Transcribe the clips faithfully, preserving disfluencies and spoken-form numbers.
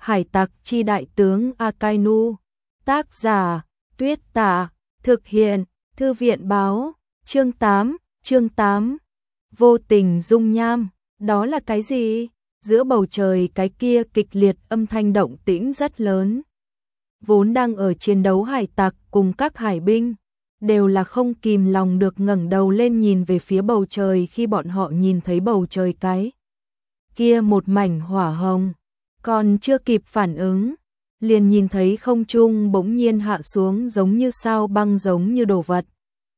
Hải tặc chi đại tướng Akainu. Tác giả, Tuyết Tả. Thực hiện, Thư viện báo. Chương tám, chương tám. Vô tình dung nham, đó là cái gì? Giữa bầu trời cái kia kịch liệt âm thanh động tĩnh rất lớn. Vốn đang ở chiến đấu hải tặc cùng các hải binh, đều là không kìm lòng được ngẩng đầu lên nhìn về phía bầu trời khi bọn họ nhìn thấy bầu trời cái kia một mảnh hỏa hồng. Còn chưa kịp phản ứng, liền nhìn thấy không trung bỗng nhiên hạ xuống giống như sao băng, giống như đồ vật.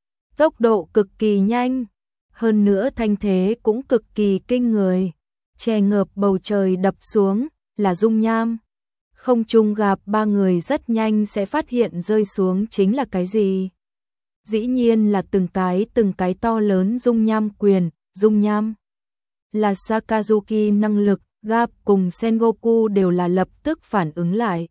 Tốc độ cực kỳ nhanh, hơn nữa thanh thế cũng cực kỳ kinh người, che ngợp bầu trời đập xuống là dung nham. Không trung gặp ba người rất nhanh sẽ phát hiện rơi xuống chính là cái gì. Dĩ nhiên là từng cái từng cái to lớn dung nham quyền. Dung nham là Sakazuki năng lực. Gap cùng Sengoku đều là lập tức phản ứng lại.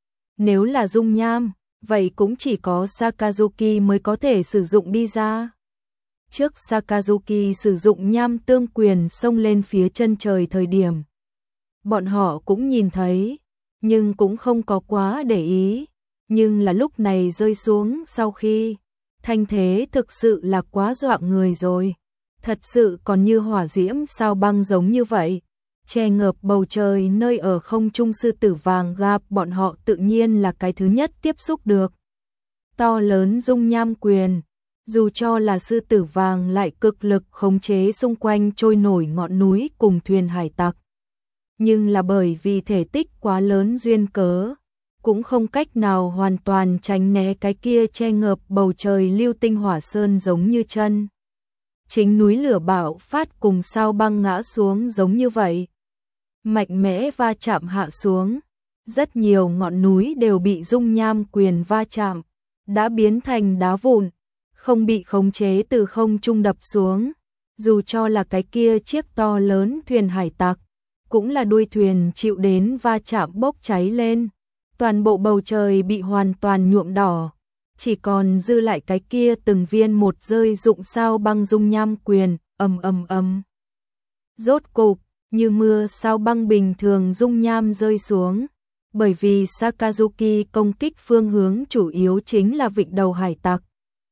Nếu là dung nham, vậy cũng chỉ có Sakazuki mới có thể sử dụng đi ra. Trước Sakazuki sử dụng nham tương quyền xông lên phía chân trời thời điểm, bọn họ cũng nhìn thấy, nhưng cũng không có quá để ý. Nhưng là lúc này rơi xuống sau khi, thanh thế thực sự là quá dọa người rồi. Thật sự còn như hỏa diễm sao băng giống như vậy. Che ngợp bầu trời nơi ở không trung sư tử vàng Gap bọn họ tự nhiên là cái thứ nhất tiếp xúc được. To lớn dung nham quyền, dù cho là sư tử vàng lại cực lực khống chế xung quanh trôi nổi ngọn núi cùng thuyền hải tặc. Nhưng là bởi vì thể tích quá lớn duyên cớ, cũng không cách nào hoàn toàn tránh né cái kia che ngợp bầu trời lưu tinh hỏa sơn giống như chân. Chính núi lửa bạo phát cùng sao băng ngã xuống giống như vậy. Mạnh mẽ va chạm hạ xuống, rất nhiều ngọn núi đều bị dung nham quyền va chạm, đã biến thành đá vụn, không bị khống chế từ không trung đập xuống. Dù cho là cái kia chiếc to lớn thuyền hải tặc, cũng là đuôi thuyền chịu đến va chạm bốc cháy lên, toàn bộ bầu trời bị hoàn toàn nhuộm đỏ, chỉ còn dư lại cái kia từng viên một rơi rụng sao băng dung nham quyền, ầm ầm ầm. Rốt cục, như mưa sao băng bình thường dung nham rơi xuống, bởi vì Sakazuki công kích phương hướng chủ yếu chính là vịnh đầu hải tặc.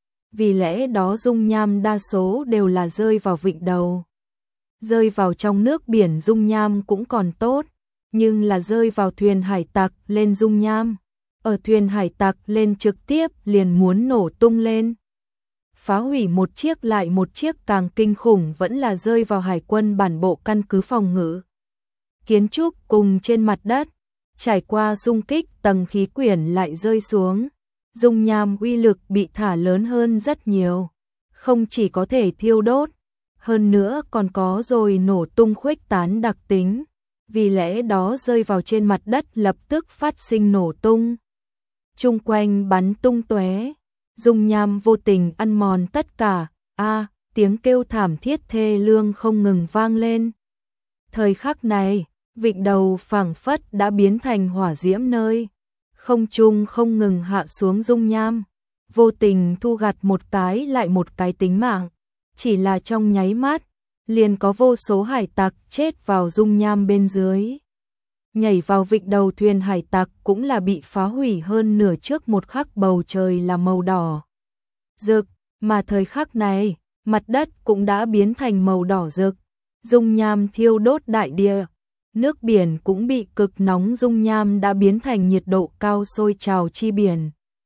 Vì lẽ đó dung nham đa số đều là rơi vào vịnh đầu. Rơi vào trong nước biển dung nham cũng còn tốt, nhưng là rơi vào thuyền hải tặc lên dung nham, ở thuyền hải tặc lên trực tiếp liền muốn nổ tung lên. Phá hủy một chiếc lại một chiếc, càng kinh khủng vẫn là rơi vào hải quân bản bộ căn cứ phòng ngự. Kiến trúc cùng trên mặt đất, trải qua xung kích tầng khí quyển lại rơi xuống. Dung nham uy lực bị thả lớn hơn rất nhiều, không chỉ có thể thiêu đốt, hơn nữa còn có rồi nổ tung khuếch tán đặc tính. Vì lẽ đó rơi vào trên mặt đất lập tức phát sinh nổ tung. Chung quanh bắn tung tóe. Dung nham vô tình ăn mòn tất cả, a à, tiếng kêu thảm thiết thê lương không ngừng vang lên. Thời khắc này, vịnh đầu phảng phất đã biến thành hỏa diễm nơi, không trung không ngừng hạ xuống dung nham, vô tình thu gặt một cái lại một cái tính mạng, chỉ là trong nháy mắt, liền có vô số hải tặc chết vào dung nham bên dưới. Nhảy vào vịnh đầu thuyền hải tặc cũng là bị phá hủy hơn nửa, trước một khắc bầu trời là màu đỏ rực, mà thời khắc này, mặt đất cũng đã biến thành màu đỏ rực, dung nham thiêu đốt đại địa, nước biển cũng bị cực nóng, dung nham đã biến thành nhiệt độ cao sôi trào chi biển.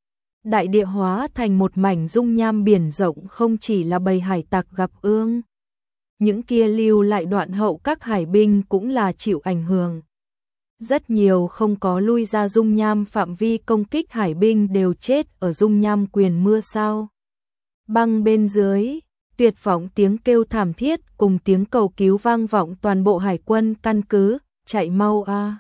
Đại địa hóa thành một mảnh dung nham biển rộng, không chỉ là bầy hải tặc gặp ương. Những kia lưu lại đoạn hậu các hải binh cũng là chịu ảnh hưởng. Rất nhiều không có lui ra dung nham phạm vi công kích hải binh đều chết ở dung nham quyền mưa sao băng bên dưới. Tuyệt vọng tiếng kêu thảm thiết cùng tiếng cầu cứu vang vọng toàn bộ hải quân căn cứ. Chạy mau a! À.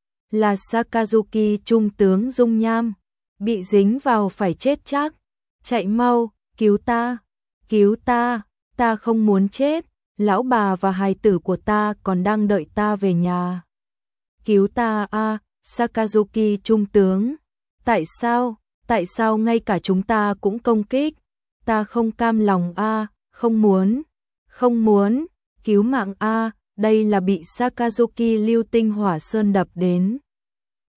Là Sakazuki trung tướng dung nham, bị dính vào phải chết chắc. Chạy mau, cứu ta, cứu ta, ta không muốn chết, lão bà và hài tử của ta còn đang đợi ta về nhà. Cứu ta a, à, Sakazuki trung tướng. Tại sao, tại sao ngay cả chúng ta cũng công kích? Ta không cam lòng a, à, không muốn, không muốn, cứu mạng a, à, đây là bị Sakazuki lưu tinh hỏa sơn đập đến.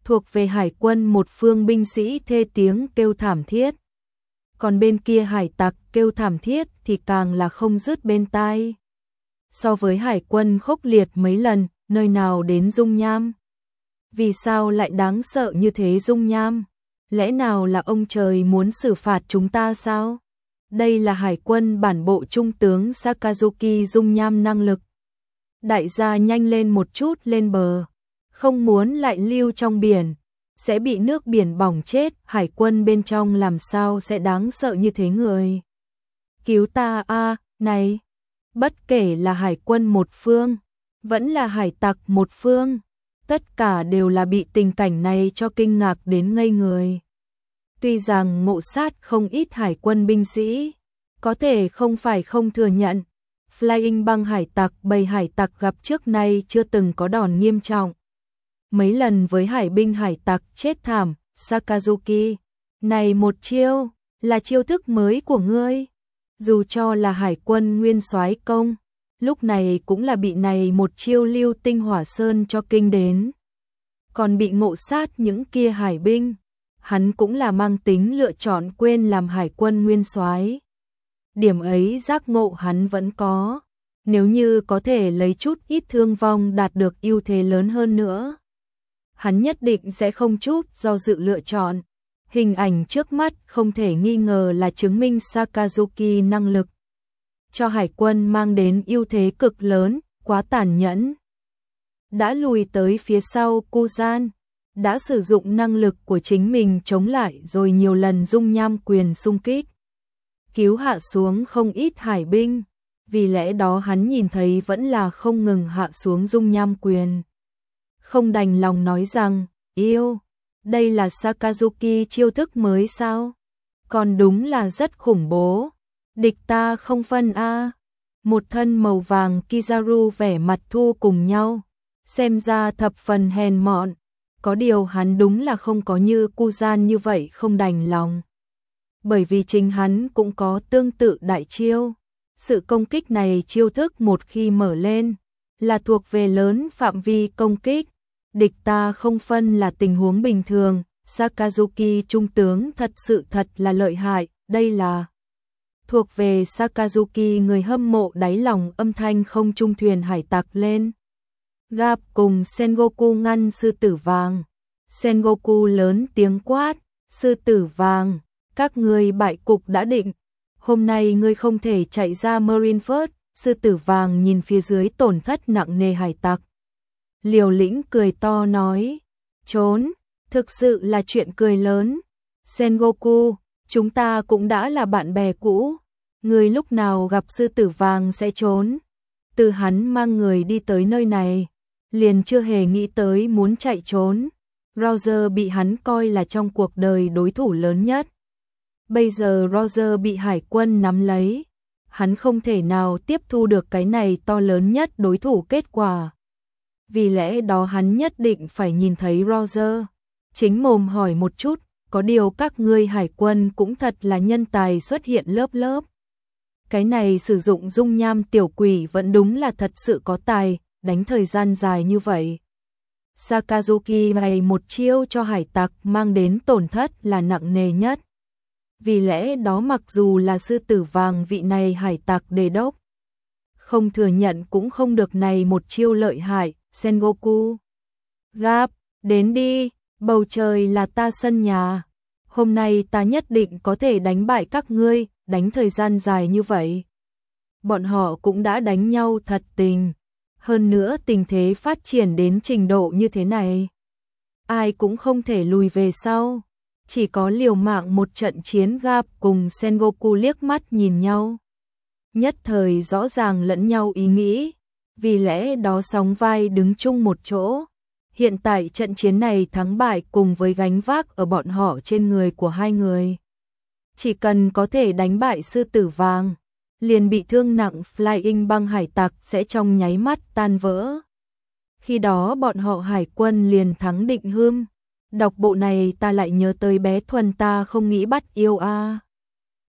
thuộc về hải quân một phương binh sĩ thê tiếng kêu thảm thiết. Còn bên kia hải tặc kêu thảm thiết thì càng là không dứt bên tai. So với hải quân khốc liệt mấy lần, nơi nào đến dung nham. Vì sao lại đáng sợ như thế dung nham? Lẽ nào là ông trời muốn xử phạt chúng ta sao? Đây là hải quân bản bộ trung tướng Sakazuki dung nham năng lực. Đại gia nhanh lên một chút lên bờ, không muốn lại lưu trong biển, sẽ bị nước biển bỏng chết, hải quân bên trong làm sao sẽ đáng sợ như thế người. Cứu ta a, này, bất kể là hải quân một phương, vẫn là hải tặc một phương, tất cả đều là bị tình cảnh này cho kinh ngạc đến ngây người. Tuy rằng ngộ sát không ít hải quân binh sĩ, có thể không phải không thừa nhận, Flying băng hải tặc bầy hải tặc gặp trước nay chưa từng có đòn nghiêm trọng. Mấy lần với hải binh hải tặc chết thảm, Sakazuki, này một chiêu, là chiêu thức mới của ngươi. Dù cho là hải quân nguyên soái công, lúc này cũng là bị này một chiêu lưu tinh hỏa sơn cho kinh đến. Còn bị ngộ sát những kia hải binh, hắn cũng là mang tính lựa chọn quên làm hải quân nguyên soái. Điểm ấy giác ngộ hắn vẫn có, nếu như có thể lấy chút ít thương vong đạt được ưu thế lớn hơn nữa. Hắn nhất định sẽ không chút do dự lựa chọn. Hình ảnh trước mắt không thể nghi ngờ là chứng minh Sakazuki năng lực cho hải quân mang đến ưu thế cực lớn, quá tàn nhẫn. Đã lùi tới phía sau Kuzan, đã sử dụng năng lực của chính mình chống lại rồi nhiều lần dung nham quyền xung kích. Cứu hạ xuống không ít hải binh, vì lẽ đó hắn nhìn thấy vẫn là không ngừng hạ xuống dung nham quyền. Không đành lòng nói rằng, yêu, đây là Sakazuki chiêu thức mới sao? Còn đúng là rất khủng bố. Địch ta không phân a. Một thân màu vàng Kizaru vẻ mặt thu cùng nhau, xem ra thập phần hèn mọn. Có điều hắn đúng là không có như Kuzan như vậy không đành lòng. Bởi vì chính hắn cũng có tương tự đại chiêu. Sự công kích này chiêu thức một khi mở lên, là thuộc về lớn phạm vi công kích. Địch ta không phân là tình huống bình thường, Sakazuki trung tướng thật sự thật là lợi hại, đây là thuộc về Sakazuki người hâm mộ đáy lòng âm thanh không trung thuyền hải tặc lên. Gap cùng Sengoku ngăn sư tử vàng. Sengoku lớn tiếng quát, sư tử vàng, các ngươi bại cục đã định. Hôm nay ngươi không thể chạy ra Marineford. Sư tử vàng nhìn phía dưới tổn thất nặng nề hải tặc. Liều lĩnh cười to nói, trốn, thực sự là chuyện cười lớn. Sengoku, chúng ta cũng đã là bạn bè cũ, người lúc nào gặp sư tử vàng sẽ trốn. Từ hắn mang người đi tới nơi này, liền chưa hề nghĩ tới muốn chạy trốn. Roger bị hắn coi là trong cuộc đời đối thủ lớn nhất. Bây giờ Roger bị hải quân nắm lấy, hắn không thể nào tiếp thu được cái này to lớn nhất đối thủ kết quả. Vì lẽ đó hắn nhất định phải nhìn thấy Roger, chính mồm hỏi một chút, có điều các ngươi hải quân cũng thật là nhân tài xuất hiện lớp lớp. Cái này sử dụng dung nham tiểu quỷ vẫn đúng là thật sự có tài, đánh thời gian dài như vậy. Sakazuki này một chiêu cho hải tặc mang đến tổn thất là nặng nề nhất. Vì lẽ đó mặc dù là sư tử vàng vị này hải tặc đề đốc, không thừa nhận cũng không được này một chiêu lợi hại. Sengoku, Gap, đến đi, bầu trời là ta sân nhà. Hôm nay ta nhất định có thể đánh bại các ngươi, đánh thời gian dài như vậy. Bọn họ cũng đã đánh nhau thật tình. Hơn nữa tình thế phát triển đến trình độ như thế này, ai cũng không thể lùi về sau. Chỉ có liều mạng một trận chiến. Gap cùng Sengoku liếc mắt nhìn nhau, nhất thời rõ ràng lẫn nhau ý nghĩ. Vì lẽ đó sóng vai đứng chung một chỗ. Hiện tại trận chiến này thắng bại cùng với gánh vác ở bọn họ trên người của hai người. Chỉ cần có thể đánh bại sư tử vàng, liền bị thương nặng Flying băng hải tặc sẽ trong nháy mắt tan vỡ. Khi đó bọn họ hải quân liền thắng định hương. Đọc bộ này ta lại nhớ tới bé Thuần ta không nghĩ bắt yêu a.